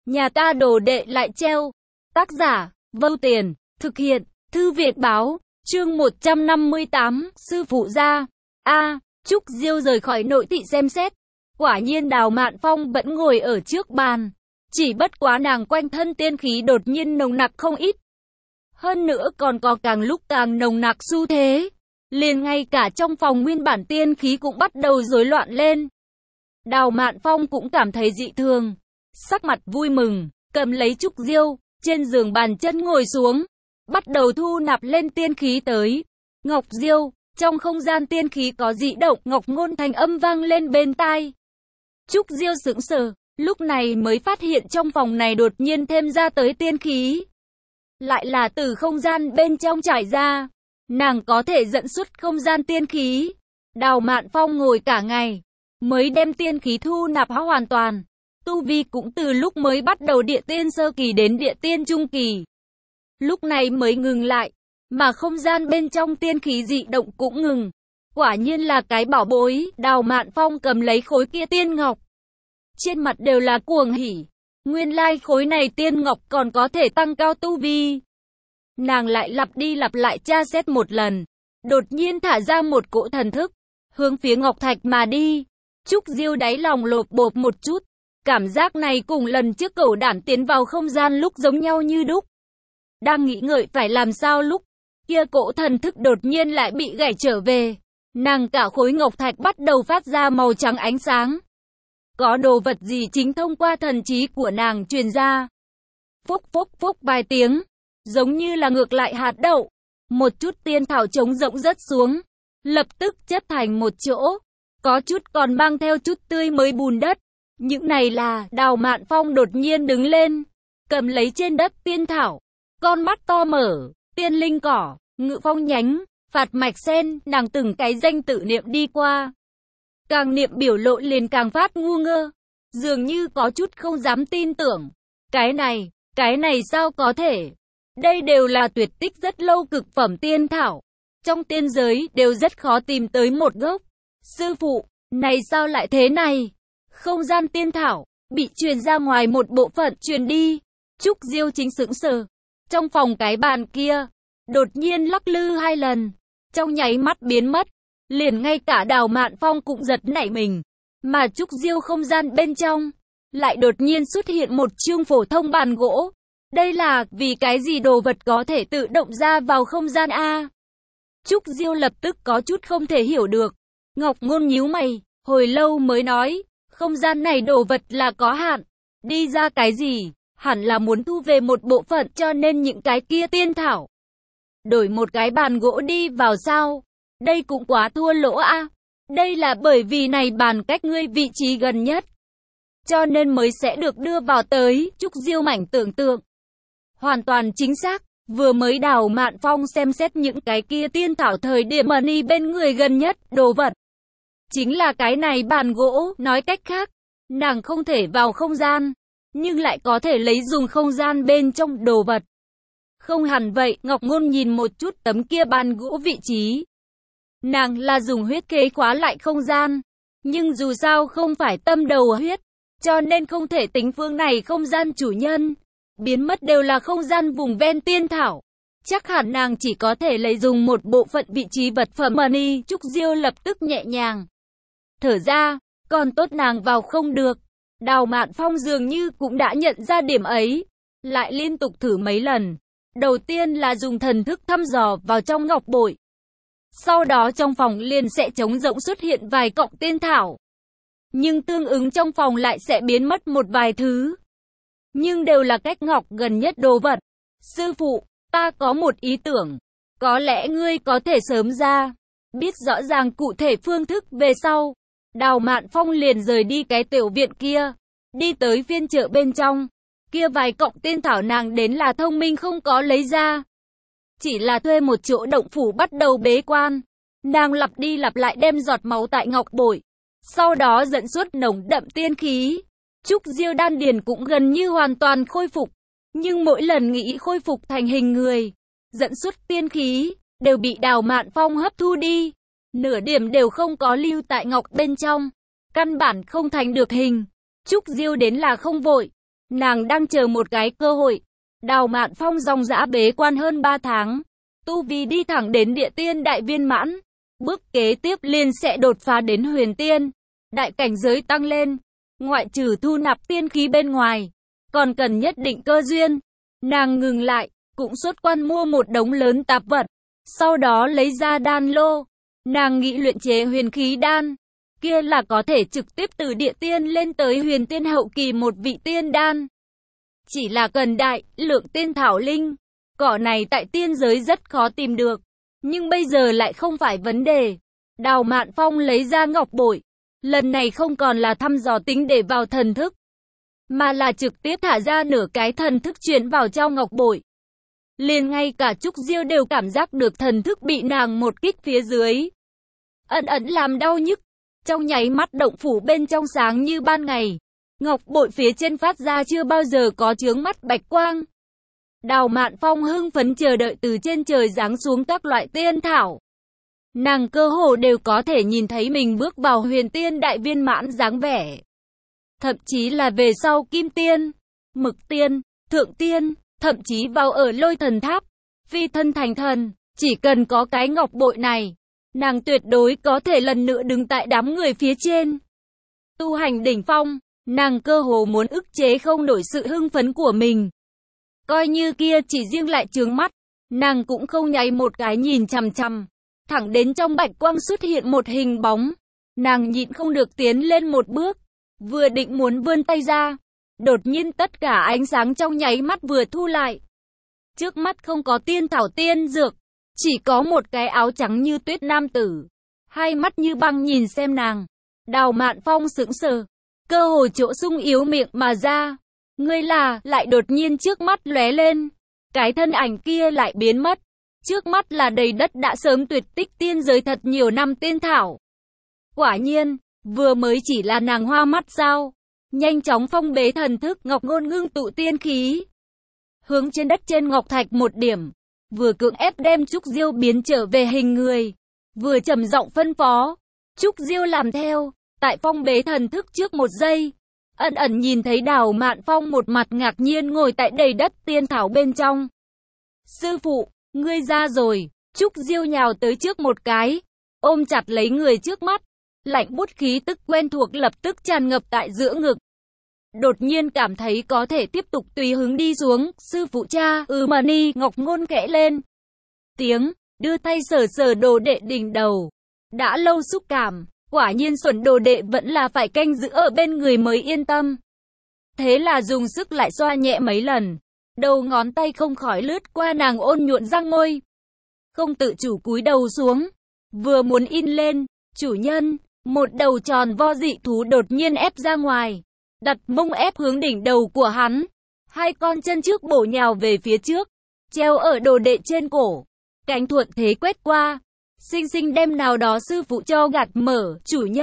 Nhà ta đồ đệ lại treo. Tác giả, Vâu Tiền, thực hiện, Thư Viện Báo, chương 158, sư phụ gia. Trúc Diêu rời khỏi nội thị xem xét. Quả nhiên Đào Mạn Phong vẫn ngồi ở trước bàn. Chỉ bất quá nàng quanh thân tiên khí đột nhiên nồng nặc không ít. Hơn nữa còn có càng lúc càng nồng nặc xu thế. Liền ngay cả trong phòng nguyên bản tiên khí cũng bắt đầu rối loạn lên. Đào Mạn Phong cũng cảm thấy dị thường. Sắc mặt vui mừng, cầm lấy Trúc Diêu, trên giường bàn chân ngồi xuống. Bắt đầu thu nạp lên tiên khí tới. Ngọc Diêu, trong không gian tiên khí có dị động, Ngọc Ngôn thanh âm vang lên bên tai. Trúc Diêu sững sờ, lúc này mới phát hiện trong phòng này đột nhiên thêm ra tới tiên khí. Lại là từ không gian bên trong trải ra. Nàng có thể dẫn xuất không gian tiên khí. Đào Mạn Phong ngồi cả ngày, mới đem tiên khí thu nạp hoàn toàn. Tu vi cũng từ lúc mới bắt đầu địa tiên sơ kỳ đến địa tiên trung kỳ. Lúc này mới ngừng lại, mà không gian bên trong tiên khí dị động cũng ngừng. Quả nhiên là cái bảo bối. Đào Mạn Phong cầm lấy khối kia tiên ngọc. Trên mặt đều là cuồng hỉ. Nguyên lai khối này tiên ngọc còn có thể tăng cao tu vi. Nàng lại lặp đi lặp lại tra xét một lần. Đột nhiên thả ra một cỗ thần thức, hướng phía ngọc thạch mà đi. Trúc Diêu đáy lòng lột bột một chút. Cảm giác này cùng lần trước cẩu đản tiến vào không gian lúc giống nhau như đúc. Đang nghĩ ngợi phải làm sao lúc kia cỗ thần thức đột nhiên lại bị gãy trở về. Nàng cả khối ngọc thạch bắt đầu phát ra màu trắng ánh sáng. Có đồ vật gì chính thông qua thần trí của nàng truyền ra. Phúc phúc phúc vài tiếng, giống như là ngược lại hạt đậu. Một chút tiên thảo trống rỗng rớt xuống, lập tức chất thành một chỗ. Có chút còn mang theo chút tươi mới bùn đất. Những này là Đào Mạn Phong đột nhiên đứng lên, cầm lấy trên đất tiên thảo. Con mắt to mở, tiên linh cỏ, ngự phong nhánh, phạt mạch sen, nàng từng cái danh tự niệm đi qua. Càng niệm biểu lộ liền càng phát ngu ngơ, dường như có chút không dám tin tưởng. Cái này sao có thể? Đây đều là tuyệt tích rất lâu cực phẩm tiên thảo. Trong tiên giới đều rất khó tìm tới một gốc. Sư phụ, này sao lại thế này? Không gian tiên thảo, bị truyền ra ngoài một bộ phận truyền đi. Trúc Diêu chính sững sờ. Trong phòng cái bàn kia, đột nhiên lắc lư hai lần. Trong nháy mắt biến mất. Liền ngay cả Đào Mạn Phong cũng giật nảy mình. Mà Trúc Diêu không gian bên trong, lại đột nhiên xuất hiện một chương phổ thông bàn gỗ. Đây là vì cái gì đồ vật có thể tự động ra vào không gian a? Trúc Diêu lập tức có chút không thể hiểu được. Ngọc Ngôn nhíu mày, hồi lâu mới nói, không gian này đồ vật là có hạn. Đi ra cái gì? Hẳn là muốn thu về một bộ phận cho nên những cái kia tiên thảo. Đổi một cái bàn gỗ đi vào sao? Đây cũng quá thua lỗ a. Đây là bởi vì này bàn cách ngươi vị trí gần nhất, cho nên mới sẽ được đưa vào tới. Trúc Diêu mảnh tưởng tượng. Hoàn toàn chính xác, vừa mới Đào Mạn Phong xem xét những cái kia tiên thảo thời điểm money bên người gần nhất, đồ vật chính là cái này bàn gỗ. Nói cách khác, nàng không thể vào không gian, nhưng lại có thể lấy dùng không gian bên trong đồ vật. Không hẳn vậy, Ngọc Ngôn nhìn một chút tấm kia bàn gỗ vị trí. Nàng là dùng huyết kế khóa lại không gian, nhưng dù sao không phải tâm đầu huyết, cho nên không thể tính phương này không gian chủ nhân. Biến mất đều là không gian vùng ven tiên thảo. Chắc hẳn nàng chỉ có thể lấy dùng một bộ phận vị trí vật phẩm money. Trúc Diêu lập tức nhẹ nhàng thở ra, còn tốt nàng vào không được. Đào Mạn Phong dường như cũng đã nhận ra điểm ấy, lại liên tục thử mấy lần. Đầu tiên là dùng thần thức thăm dò vào trong ngọc bội. Sau đó trong phòng liền sẽ trống rỗng xuất hiện vài cọng tiên thảo. Nhưng tương ứng trong phòng lại sẽ biến mất một vài thứ. Nhưng đều là cách ngọc gần nhất đồ vật. Sư phụ, ta có một ý tưởng. Có lẽ ngươi có thể sớm ra, biết rõ ràng cụ thể phương thức về sau. Đào Mạn Phong liền rời đi cái tiểu viện kia, đi tới phiên chợ bên trong. Kia vài cọng tiên thảo nàng đến là thông minh không có lấy ra. Chỉ là thuê một chỗ động phủ bắt đầu bế quan. Nàng lặp đi lặp lại đem giọt máu tại ngọc bội. Sau đó dẫn xuất nồng đậm tiên khí. Trúc Diêu đan điền cũng gần như hoàn toàn khôi phục. Nhưng mỗi lần nghĩ khôi phục thành hình người, dẫn xuất tiên khí, đều bị Đào Mạn Phong hấp thu đi. Nửa điểm đều không có lưu tại ngọc bên trong. Căn bản không thành được hình. Trúc Diêu đến là không vội. Nàng đang chờ một cái cơ hội. Đào Mạn Phong dòng dã bế quan hơn 3 tháng. Tu vi đi thẳng đến địa tiên đại viên mãn. Bước kế tiếp liền sẽ đột phá đến huyền tiên. Đại cảnh giới tăng lên. Ngoại trừ thu nạp tiên khí bên ngoài, còn cần nhất định cơ duyên. Nàng ngừng lại, cũng xuất quan mua một đống lớn tạp vật. Sau đó lấy ra đan lô. Nàng nghĩ luyện chế huyền khí đan. Kia là có thể trực tiếp từ địa tiên lên tới huyền tiên hậu kỳ một vị tiên đan. Chỉ là cần đại lượng tiên thảo linh. Cỏ này tại tiên giới rất khó tìm được. Nhưng bây giờ lại không phải vấn đề. Đào Mạn Phong lấy ra ngọc bội. Lần này không còn là thăm dò tính để vào thần thức, mà là trực tiếp thả ra nửa cái thần thức chuyển vào trong ngọc bội. Liền ngay cả Trúc Diêu đều cảm giác được thần thức bị nàng một kích phía dưới. Ẩn ẩn làm đau nhức. Trong nháy mắt động phủ bên trong sáng như ban ngày. Ngọc bội phía trên phát ra chưa bao giờ có chướng mắt bạch quang. Đào Mạn Phong hưng phấn chờ đợi từ trên trời giáng xuống các loại tiên thảo. Nàng cơ hồ đều có thể nhìn thấy mình bước vào huyền tiên đại viên mãn dáng vẻ. Thậm chí là về sau kim tiên, mực tiên, thượng tiên, thậm chí vào ở lôi thần tháp, phi thân thành thần. Chỉ cần có cái ngọc bội này, nàng tuyệt đối có thể lần nữa đứng tại đám người phía trên. Tu hành đỉnh phong, nàng cơ hồ muốn ức chế không nổi sự hưng phấn của mình. Coi như kia chỉ riêng lại trướng mắt, nàng cũng không nháy một cái nhìn chằm chằm. Thẳng đến trong bạch quang xuất hiện một hình bóng. Nàng nhịn không được tiến lên một bước. Vừa định muốn vươn tay ra. Đột nhiên tất cả ánh sáng trong nháy mắt vừa thu lại. Trước mắt không có tiên thảo tiên dược. Chỉ có một cái áo trắng như tuyết nam tử. Hai mắt như băng nhìn xem nàng. Đào Mạn Phong sững sờ. Cơ hồ chỗ sung yếu miệng mà ra. Ngươi là, lại đột nhiên trước mắt lóe lên. Cái thân ảnh kia lại biến mất. Trước mắt là đầy đất đã sớm tuyệt tích tiên giới thật nhiều năm tiên thảo. Quả nhiên, vừa mới chỉ là nàng hoa mắt sao. Nhanh chóng phong bế thần thức ngọc ngôn ngưng tụ tiên khí. Hướng trên đất trên ngọc thạch một điểm. Vừa cưỡng ép đem Trúc Diêu biến trở về hình người. Vừa trầm giọng phân phó. Trúc Diêu làm theo. Tại phong bế thần thức trước một giây. Ẩn ẩn nhìn thấy Đào Mạn Phong một mặt ngạc nhiên ngồi tại đầy đất tiên thảo bên trong. Sư phụ, ngươi ra rồi. Trúc Diêu nhào tới trước một cái, ôm chặt lấy người trước mắt. Lạnh bút khí tức quen thuộc lập tức tràn ngập tại giữa ngực. Đột nhiên cảm thấy có thể tiếp tục tùy hứng đi xuống. Sư phụ cha, mà ni, ngọc ngôn khẽ lên tiếng, đưa tay sờ sờ đồ đệ đỉnh đầu. Đã lâu xúc cảm, quả nhiên xuẩn đồ đệ vẫn là phải canh giữ ở bên người mới yên tâm. Thế là dùng sức lại xoa nhẹ mấy lần. Đầu ngón tay không khỏi lướt qua nàng ôn nhuận răng môi. Không tự chủ cúi đầu xuống. Vừa muốn in lên, chủ nhân, một đầu tròn vo dị thú đột nhiên ép ra ngoài. Đặt mông ép hướng đỉnh đầu của hắn. Hai con chân trước bổ nhào về phía trước. Treo ở đồ đệ trên cổ. Cánh thuận thế quét qua. Xinh xinh đem nào đó sư phụ cho gạt mở.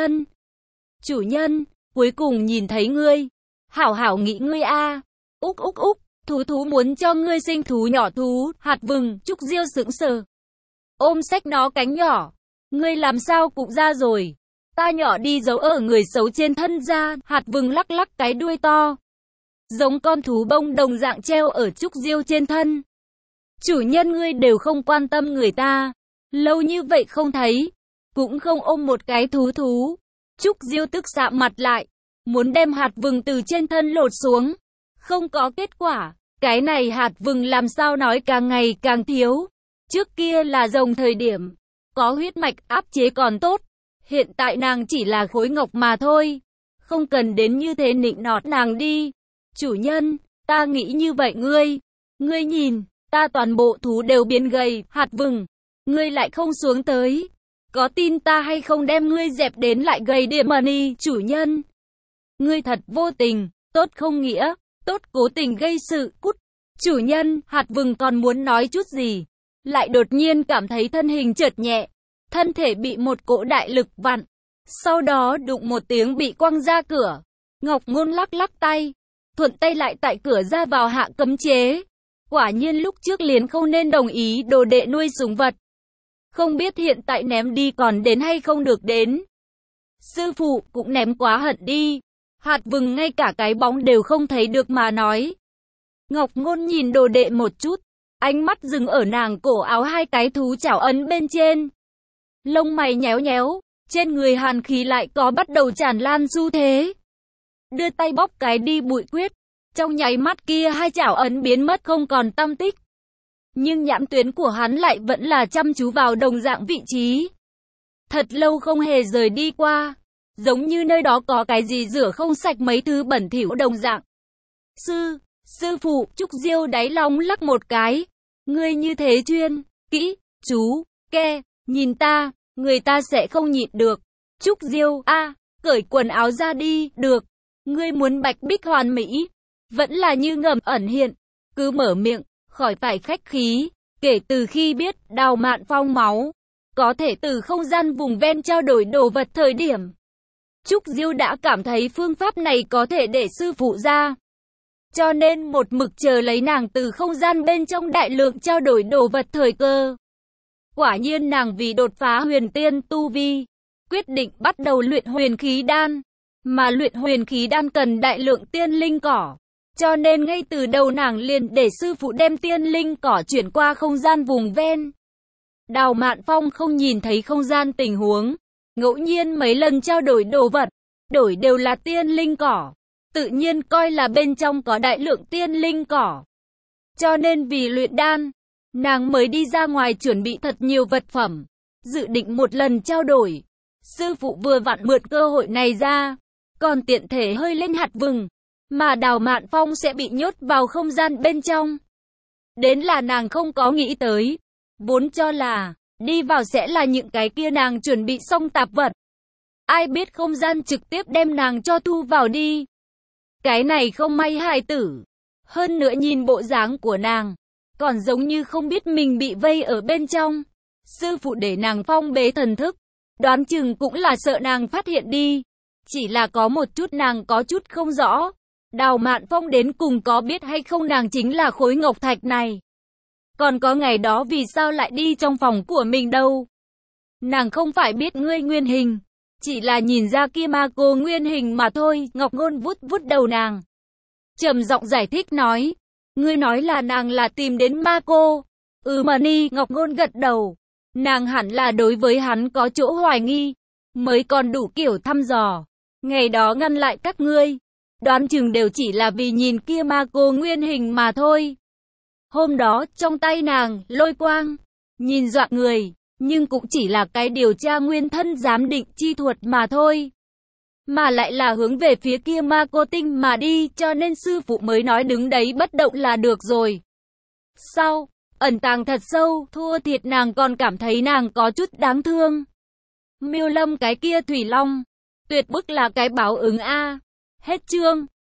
Chủ nhân, cuối cùng nhìn thấy ngươi. Hảo hảo nghĩ ngươi a. Úc úc úc. Thú muốn cho ngươi sinh thú nhỏ thú, hạt vừng. Trúc Diêu sững sờ. Ôm xách nó cánh nhỏ. Ngươi làm sao cũng ra rồi. Ta nhỏ đi giấu ở người xấu trên thân ra. Hạt vừng lắc lắc cái đuôi to. Giống con thú bông đồng dạng treo ở Trúc Diêu trên thân. Chủ nhân ngươi đều không quan tâm người ta. Lâu như vậy không thấy. Cũng không ôm một cái thú. Trúc Diêu tức sạm mặt lại. Muốn đem hạt vừng từ trên thân lột xuống. Không có kết quả. Cái này hạt vừng làm sao nói càng ngày càng thiếu. Trước kia là rồng thời điểm. Có huyết mạch áp chế còn tốt. Hiện tại nàng chỉ là khối ngọc mà thôi. Không cần đến như thế nịnh nọt nàng đi. Chủ nhân, ta nghĩ như vậy ngươi nhìn, ta toàn bộ thú đều biến gầy, hạt vừng. Ngươi lại không xuống tới. Có tin ta hay không đem ngươi dẹp đến lại gầy điểm mà ni, chủ nhân. Ngươi thật vô tình, tốt không nghĩa, tốt cố tình gây sự, cút. Chủ nhân, hạt vừng còn muốn nói chút gì. Lại đột nhiên cảm thấy thân hình chợt nhẹ. Thân thể bị một cỗ đại lực vặn. Sau đó đụng một tiếng bị quăng ra cửa. Ngọc Ngôn lắc lắc tay. Thuận tay lại tại cửa ra vào hạ cấm chế. Quả nhiên lúc trước liền không nên đồng ý đồ đệ nuôi sủng vật. Không biết hiện tại ném đi còn đến hay không được đến. Sư phụ cũng ném quá hận đi. Hạt vừng ngay cả cái bóng đều không thấy được mà nói. Ngọc Ngôn nhìn đồ đệ một chút, ánh mắt dừng ở nàng cổ áo hai cái thú chảo ấn bên trên. Lông mày nhéo nhéo, trên người hàn khí lại có bắt đầu tràn lan xu thế. Đưa tay bóp cái đi bụi quyết, trong nháy mắt kia hai chảo ấn biến mất không còn tăm tích. Nhưng nhãn tuyến của hắn lại vẫn là chăm chú vào đồng dạng vị trí. Thật lâu không hề rời đi qua, giống như nơi đó có cái gì rửa không sạch mấy thứ bẩn thỉu đồng dạng. Sư phụ, Trúc Diêu đáy lòng lắc một cái. Ngươi như thế chuyên, kỹ, chú, nhìn ta, người ta sẽ không nhịn được. Trúc Diêu, cởi quần áo ra đi, được. Ngươi muốn bạch bích hoàn mỹ, vẫn là như ngầm ẩn hiện, cứ mở miệng, khỏi phải khách khí. Kể từ khi biết Đào Mạn Phong máu có thể từ không gian vùng ven trao đổi đồ vật thời điểm, Trúc Diêu đã cảm thấy phương pháp này có thể để sư phụ ra. Cho nên một mực chờ lấy nàng từ không gian bên trong đại lượng trao đổi đồ vật thời cơ. Quả nhiên nàng vì đột phá huyền tiên tu vi, quyết định bắt đầu luyện huyền khí đan. Mà luyện huyền khí đan cần đại lượng tiên linh cỏ. Cho nên ngay từ đầu nàng liền để sư phụ đem tiên linh cỏ chuyển qua không gian vùng ven. Đào Mạn Phong không nhìn thấy không gian tình huống. Ngẫu nhiên mấy lần trao đổi đồ vật, đổi đều là tiên linh cỏ. Tự nhiên coi là bên trong có đại lượng tiên linh cỏ. Cho nên vì luyện đan, nàng mới đi ra ngoài chuẩn bị thật nhiều vật phẩm, dự định một lần trao đổi. Sư phụ vừa vặn mượn cơ hội này ra, còn tiện thể hơi lên hạt vừng, mà Đào Mạn Phong sẽ bị nhốt vào không gian bên trong. Đến là nàng không có nghĩ tới, vốn cho là đi vào sẽ là những cái kia nàng chuẩn bị xong tạp vật. Ai biết không gian trực tiếp đem nàng cho thu vào đi. Cái này không may hài tử. Hơn nữa nhìn bộ dáng của nàng, còn giống như không biết mình bị vây ở bên trong. Sư phụ để nàng phong bế thần thức, đoán chừng cũng là sợ nàng phát hiện đi. Chỉ là có một chút nàng có chút không rõ. Đào Mạn Phong đến cùng có biết hay không nàng chính là khối ngọc thạch này. Còn có ngày đó vì sao lại đi trong phòng của mình đâu. Nàng không phải biết ngươi nguyên hình, chỉ là nhìn ra kia ma cô nguyên hình mà thôi. Ngọc Ngôn vuốt vuốt đầu nàng, trầm giọng giải thích nói. Ngươi nói là nàng là tìm đến ma cô. Mà ni. Ngọc Ngôn gật đầu. Nàng hẳn là đối với hắn có chỗ hoài nghi, mới còn đủ kiểu thăm dò. Ngày đó ngăn lại các ngươi, đoán chừng đều chỉ là vì nhìn kia ma cô nguyên hình mà thôi. Hôm đó trong tay nàng lôi quang, nhìn dọa người, nhưng cũng chỉ là cái điều tra nguyên thân giám định chi thuật mà thôi. Mà lại là hướng về phía kia ma cô tinh mà đi, cho nên sư phụ mới nói đứng đấy bất động là được rồi. Sau, ẩn tàng thật sâu, thua thiệt nàng còn cảm thấy nàng có chút đáng thương. Miêu Lâm cái kia thủy long, tuyệt bức là cái báo ứng a. Hết chương.